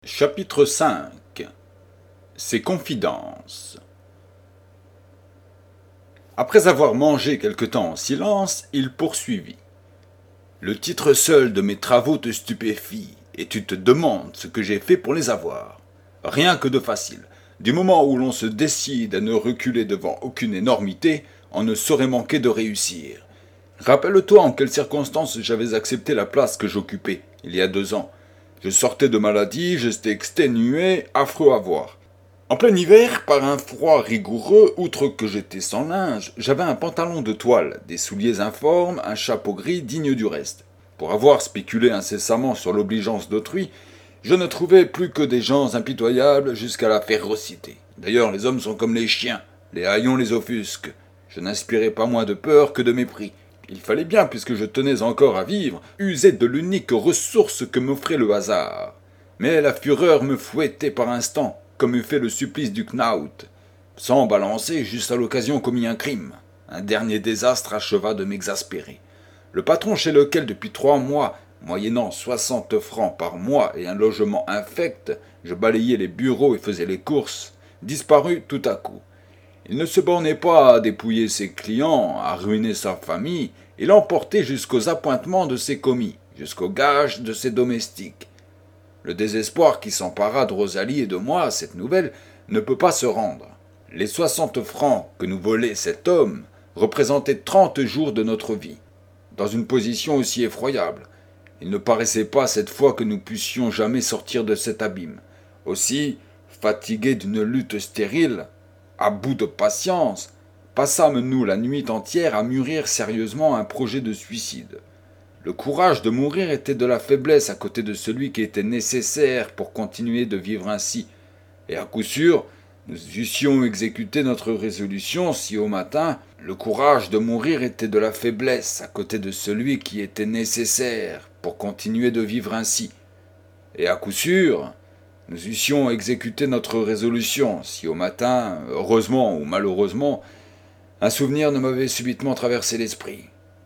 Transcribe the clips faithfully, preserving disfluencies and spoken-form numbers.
Chapitre cinq. Ses confidences. Après avoir mangé quelque temps en silence, il poursuivit. Le titre seul de mes travaux te stupéfie, et tu te demandes ce que j'ai fait pour les avoir. Rien que de facile. Du moment où l'on se décide à ne reculer devant aucune énormité, on ne saurait manquer de réussir. Rappelle-toi en quelles circonstances j'avais accepté la place que j'occupais, il y a deux ans. Je sortais de maladie, j'étais exténué, affreux à voir. En plein hiver, par un froid rigoureux, outre que j'étais sans linge, j'avais un pantalon de toile, des souliers informes, un chapeau gris digne du reste. Pour avoir spéculé incessamment sur l'obligeance d'autrui, je ne trouvais plus que des gens impitoyables jusqu'à la férocité. D'ailleurs, les hommes sont comme les chiens, les haillons les offusquent. Je n'inspirais pas moins de peur que de mépris. Il fallait bien, puisque je tenais encore à vivre, user de l'unique ressource que m'offrait le hasard. Mais la fureur me fouettait par instants, comme eût fait le supplice du Knaut. Sans balancer, j'eusse à l'occasion commis un crime. Un dernier désastre acheva de m'exaspérer. Le patron chez lequel depuis trois mois, moyennant soixante francs par mois et un logement infect, je balayais les bureaux et faisais les courses, disparut tout à coup. Il ne se bornait pas à dépouiller ses clients, à ruiner sa famille, il emportait jusqu'aux appointements de ses commis, jusqu'aux gages de ses domestiques. Le désespoir qui s'empara de Rosalie et de moi à cette nouvelle ne peut pas se rendre. Les soixante francs que nous volait cet homme représentaient trente jours de notre vie. Dans une position aussi effroyable, il ne paraissait pas cette fois que nous puissions jamais sortir de cet abîme. Aussi, fatigués d'une lutte stérile, à bout de patience, passâmes-nous la nuit entière à mûrir sérieusement un projet de suicide. Le courage de mourir était de la faiblesse à côté de celui qui était nécessaire pour continuer de vivre ainsi, et à coup sûr, nous eussions exécuté notre résolution si au matin, le courage de mourir était de la faiblesse à côté de celui qui était nécessaire pour continuer de vivre ainsi, et à coup sûr, nous eussions exécuté notre résolution si au matin, heureusement ou malheureusement, un souvenir ne m'avait subitement traversé l'esprit.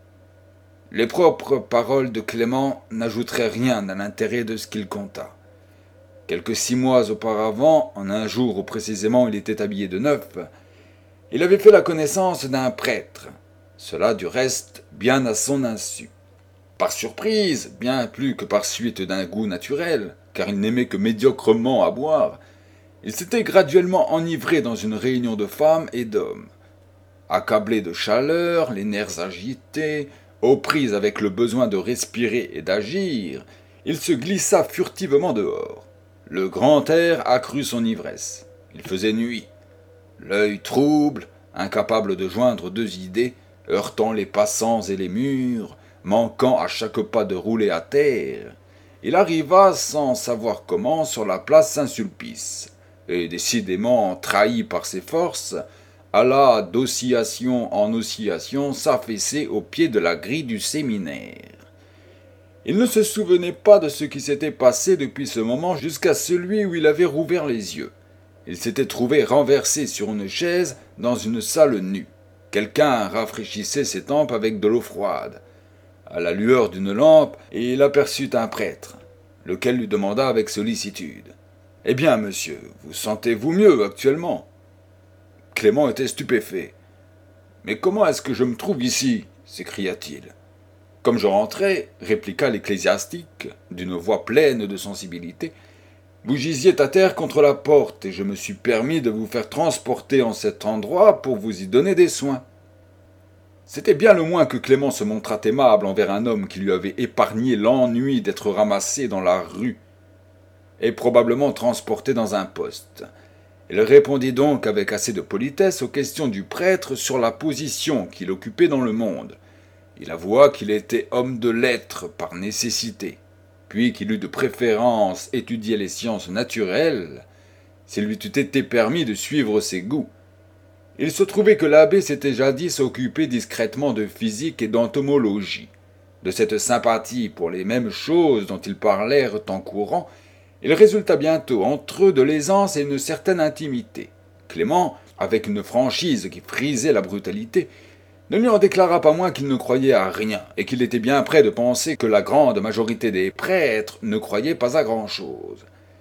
Les propres paroles de Clément n'ajouteraient rien à l'intérêt de ce qu'il conta. Quelques six mois auparavant, en un jour où précisément il était habillé de neuf, il avait fait la connaissance d'un prêtre, cela du reste bien à son insu. Par surprise, bien plus que par suite d'un goût naturel, car il n'aimait que médiocrement à boire, il s'était graduellement enivré dans une réunion de femmes et d'hommes. Accablé de chaleur, les nerfs agités, aux prises avec le besoin de respirer et d'agir, il se glissa furtivement dehors. Le grand air accrut son ivresse. Il faisait nuit. L'œil trouble, incapable de joindre deux idées, heurtant les passants et les murs, manquant à chaque pas de rouler à terre, il arriva sans savoir comment sur la place Saint-Sulpice, et décidément trahi par ses forces, alla d'oscillation en oscillation s'affaisser au pied de la grille du séminaire. Il ne se souvenait pas de ce qui s'était passé depuis ce moment jusqu'à celui où il avait rouvert les yeux. Il s'était trouvé renversé sur une chaise dans une salle nue. Quelqu'un rafraîchissait ses tempes avec de l'eau froide. À la lueur d'une lampe, et il aperçut un prêtre, lequel lui demanda avec sollicitude. « Eh bien, monsieur, vous sentez-vous mieux actuellement ?» Clément était stupéfait. « Mais comment est-ce que je me trouve ici ?» s'écria-t-il. « Comme je rentrais, » répliqua l'ecclésiastique, d'une voix pleine de sensibilité, « vous gisiez à terre contre la porte, et je me suis permis de vous faire transporter en cet endroit pour vous y donner des soins. » C'était bien le moins que Clément se montrât aimable envers un homme qui lui avait épargné l'ennui d'être ramassé dans la rue et probablement transporté dans un poste. Il répondit donc avec assez de politesse aux questions du prêtre sur la position qu'il occupait dans le monde. Il avoua qu'il était homme de lettres par nécessité, puis qu'il eût de préférence étudié les sciences naturelles, s'il lui eût été permis de suivre ses goûts. Il se trouvait que l'abbé s'était jadis occupé discrètement de physique et d'entomologie. De cette sympathie pour les mêmes choses dont ils parlèrent en courant, il résulta bientôt entre eux de l'aisance et une certaine intimité. Clément, avec une franchise qui frisait la brutalité, ne lui en déclara pas moins qu'il ne croyait à rien, et qu'il était bien près de penser que la grande majorité des prêtres ne croyaient pas à grand-chose.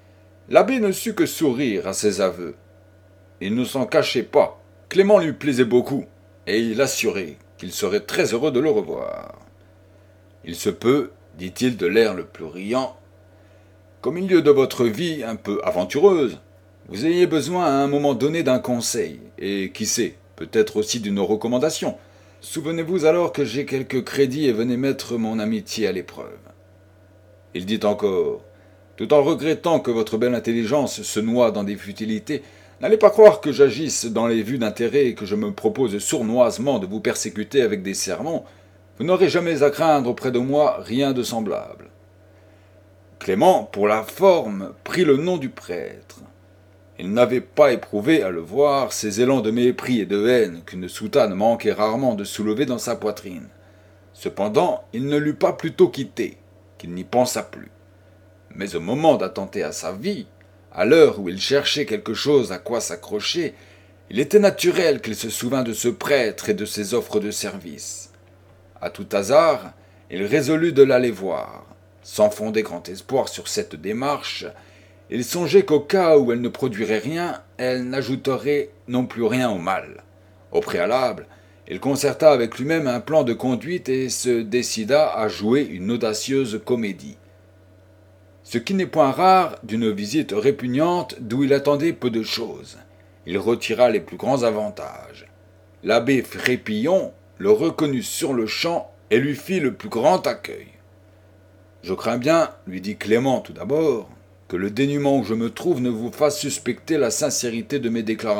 L'abbé ne sut que sourire à ces aveux. Il ne s'en cachait pas. Clément lui plaisait beaucoup, et il assurait qu'il serait très heureux de le revoir. Il se peut, dit-il de l'air le plus riant, qu'au milieu de votre vie un peu aventureuse, vous ayez besoin à un moment donné d'un conseil, et qui sait, peut-être aussi d'une recommandation. Souvenez-vous alors que j'ai quelques crédits et venez mettre mon amitié à l'épreuve. Il dit encore, tout en regrettant que votre belle intelligence se noie dans des futilités, n'allez pas croire que j'agisse dans les vues d'intérêt et que je me propose sournoisement de vous persécuter avec des sermons. Vous n'aurez jamais à craindre auprès de moi rien de semblable. Clément, pour la forme, prit le nom du prêtre. Il n'avait pas éprouvé, à le voir, ces élans de mépris et de haine qu'une soutane manquait rarement de soulever dans sa poitrine. Cependant, il ne l'eût pas plutôt quitté, qu'il n'y pensa plus. Mais au moment d'attenter à sa vie, à l'heure où il cherchait quelque chose à quoi s'accrocher, il était naturel qu'il se souvînt de ce prêtre et de ses offres de service. À tout hasard, il résolut de l'aller voir. Sans fonder grand espoir sur cette démarche, il songeait qu'au cas où elle ne produirait rien, elle n'ajouterait non plus rien au mal. Au préalable, il concerta avec lui-même un plan de conduite et se décida à jouer une audacieuse comédie. Ce qui n'est point rare d'une visite répugnante d'où il attendait peu de choses. Il retira les plus grands avantages. L'abbé Frépillon le reconnut sur le champ et lui fit le plus grand accueil. « Je crains bien, lui dit Clément tout d'abord, que le dénuement où je me trouve ne vous fasse suspecter la sincérité de mes déclarations. »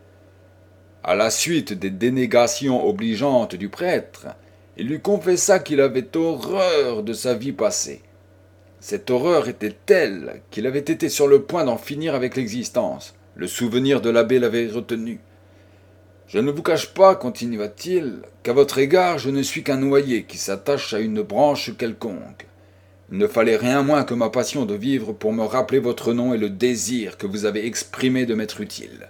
À la suite des dénégations obligeantes du prêtre, il lui confessa qu'il avait horreur de sa vie passée. Cette horreur était telle qu'il avait été sur le point d'en finir avec l'existence. Le souvenir de l'abbé l'avait retenu. « Je ne vous cache pas, continua-t-il, qu'à votre égard je ne suis qu'un noyer qui s'attache à une branche quelconque. Il ne fallait rien moins que ma passion de vivre pour me rappeler votre nom et le désir que vous avez exprimé de m'être utile.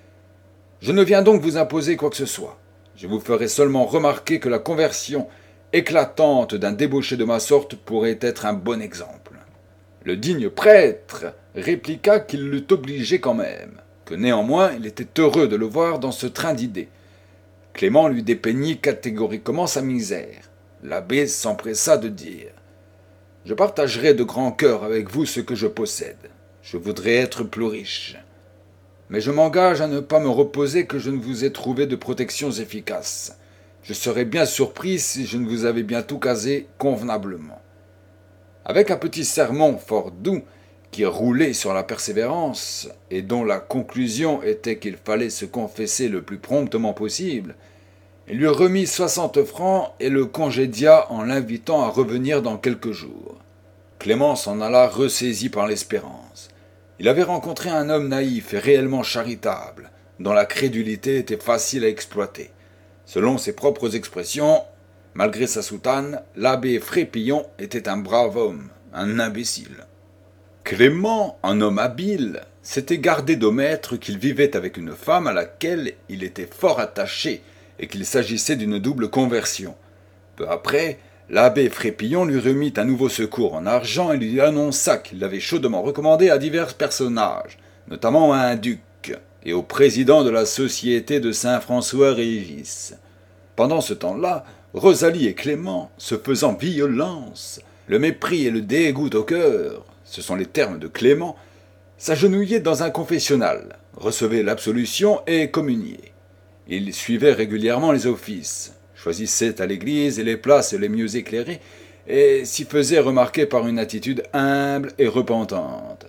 Je ne viens donc vous imposer quoi que ce soit. Je vous ferai seulement remarquer que la conversion éclatante d'un débauché de ma sorte pourrait être un bon exemple. » Le digne prêtre répliqua qu'il l'eût obligé quand même, que néanmoins il était heureux de le voir dans ce train d'idées. Clément lui dépeignit catégoriquement sa misère. L'abbé s'empressa de dire « Je partagerai de grand cœur avec vous ce que je possède. Je voudrais être plus riche. Mais je m'engage à ne pas me reposer que je ne vous ai trouvé de protections efficaces. Je serais bien surpris si je ne vous avais bien tout casé convenablement. » Avec un petit sermon fort doux, qui roulait sur la persévérance, et dont la conclusion était qu'il fallait se confesser le plus promptement possible, il lui remit soixante francs et le congédia en l'invitant à revenir dans quelques jours. Clément s'en alla ressaisi par l'espérance. Il avait rencontré un homme naïf et réellement charitable, dont la crédulité était facile à exploiter. Selon ses propres expressions, malgré sa soutane, l'abbé Frépillon était un brave homme, un imbécile. Clément, un homme habile, s'était gardé d'omettre qu'il vivait avec une femme à laquelle il était fort attaché et qu'il s'agissait d'une double conversion. Peu après, l'abbé Frépillon lui remit un nouveau secours en argent et lui annonça qu'il l'avait chaudement recommandé à divers personnages, notamment à un duc et au président de la Société de Saint-François-Régis. Pendant ce temps-là, Rosalie et Clément, se faisant violence, le mépris et le dégoût au cœur, ce sont les termes de Clément, s'agenouillaient dans un confessionnal, recevaient l'absolution et communiaient. Ils suivaient régulièrement les offices, choisissaient à l'église les places les mieux éclairées et s'y faisaient remarquer par une attitude humble et repentante.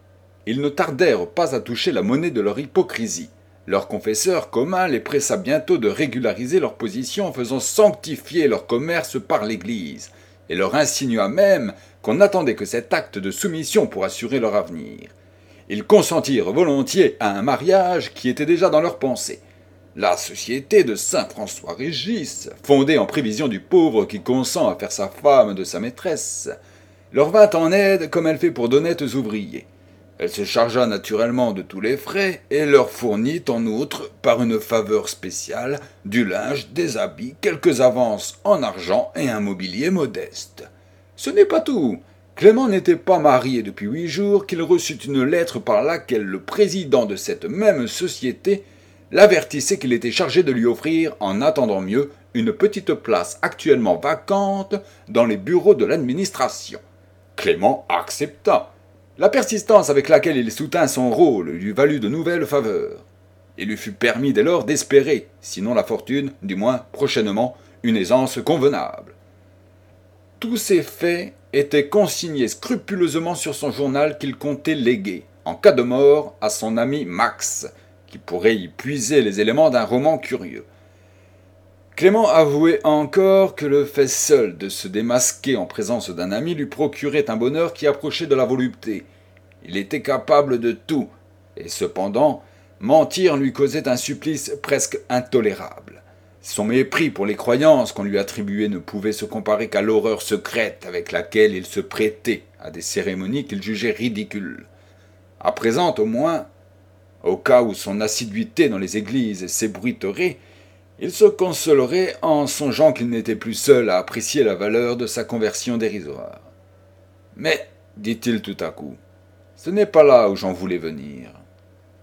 Ils ne tardèrent pas à toucher la monnaie de leur hypocrisie. Leur confesseur commun les pressa bientôt de régulariser leur position en faisant sanctifier leur commerce par l'Église, et leur insinua même qu'on attendait que cet acte de soumission pour assurer leur avenir. Ils consentirent volontiers à un mariage qui était déjà dans leurs pensées. La Société de Saint-François-Régis, fondée en prévision du pauvre qui consent à faire sa femme de sa maîtresse, leur vint en aide comme elle fait pour d'honnêtes ouvriers. Elle se chargea naturellement de tous les frais et leur fournit en outre, par une faveur spéciale, du linge, des habits, quelques avances en argent et un mobilier modeste. Ce n'est pas tout. Clément n'était pas marié depuis huit jours qu'il reçut une lettre par laquelle le président de cette même société l'avertissait qu'il était chargé de lui offrir, en attendant mieux, une petite place actuellement vacante dans les bureaux de l'administration. Clément accepta. La persistance avec laquelle il soutint son rôle lui valut de nouvelles faveurs. Il lui fut permis dès lors d'espérer, sinon la fortune, du moins prochainement, une aisance convenable. Tous ces faits étaient consignés scrupuleusement sur son journal qu'il comptait léguer, en cas de mort, à son ami Max, qui pourrait y puiser les éléments d'un roman curieux. Clément avouait encore que le fait seul de se démasquer en présence d'un ami lui procurait un bonheur qui approchait de la volupté. Il était capable de tout, et cependant, mentir lui causait un supplice presque intolérable. Son mépris pour les croyances qu'on lui attribuait ne pouvait se comparer qu'à l'horreur secrète avec laquelle il se prêtait à des cérémonies qu'il jugeait ridicules. À présent, au moins, au cas où son assiduité dans les églises s'ébruiterait, il se consolerait en songeant qu'il n'était plus seul à apprécier la valeur de sa conversion dérisoire. « Mais, dit-il tout à coup, ce n'est pas là où j'en voulais venir.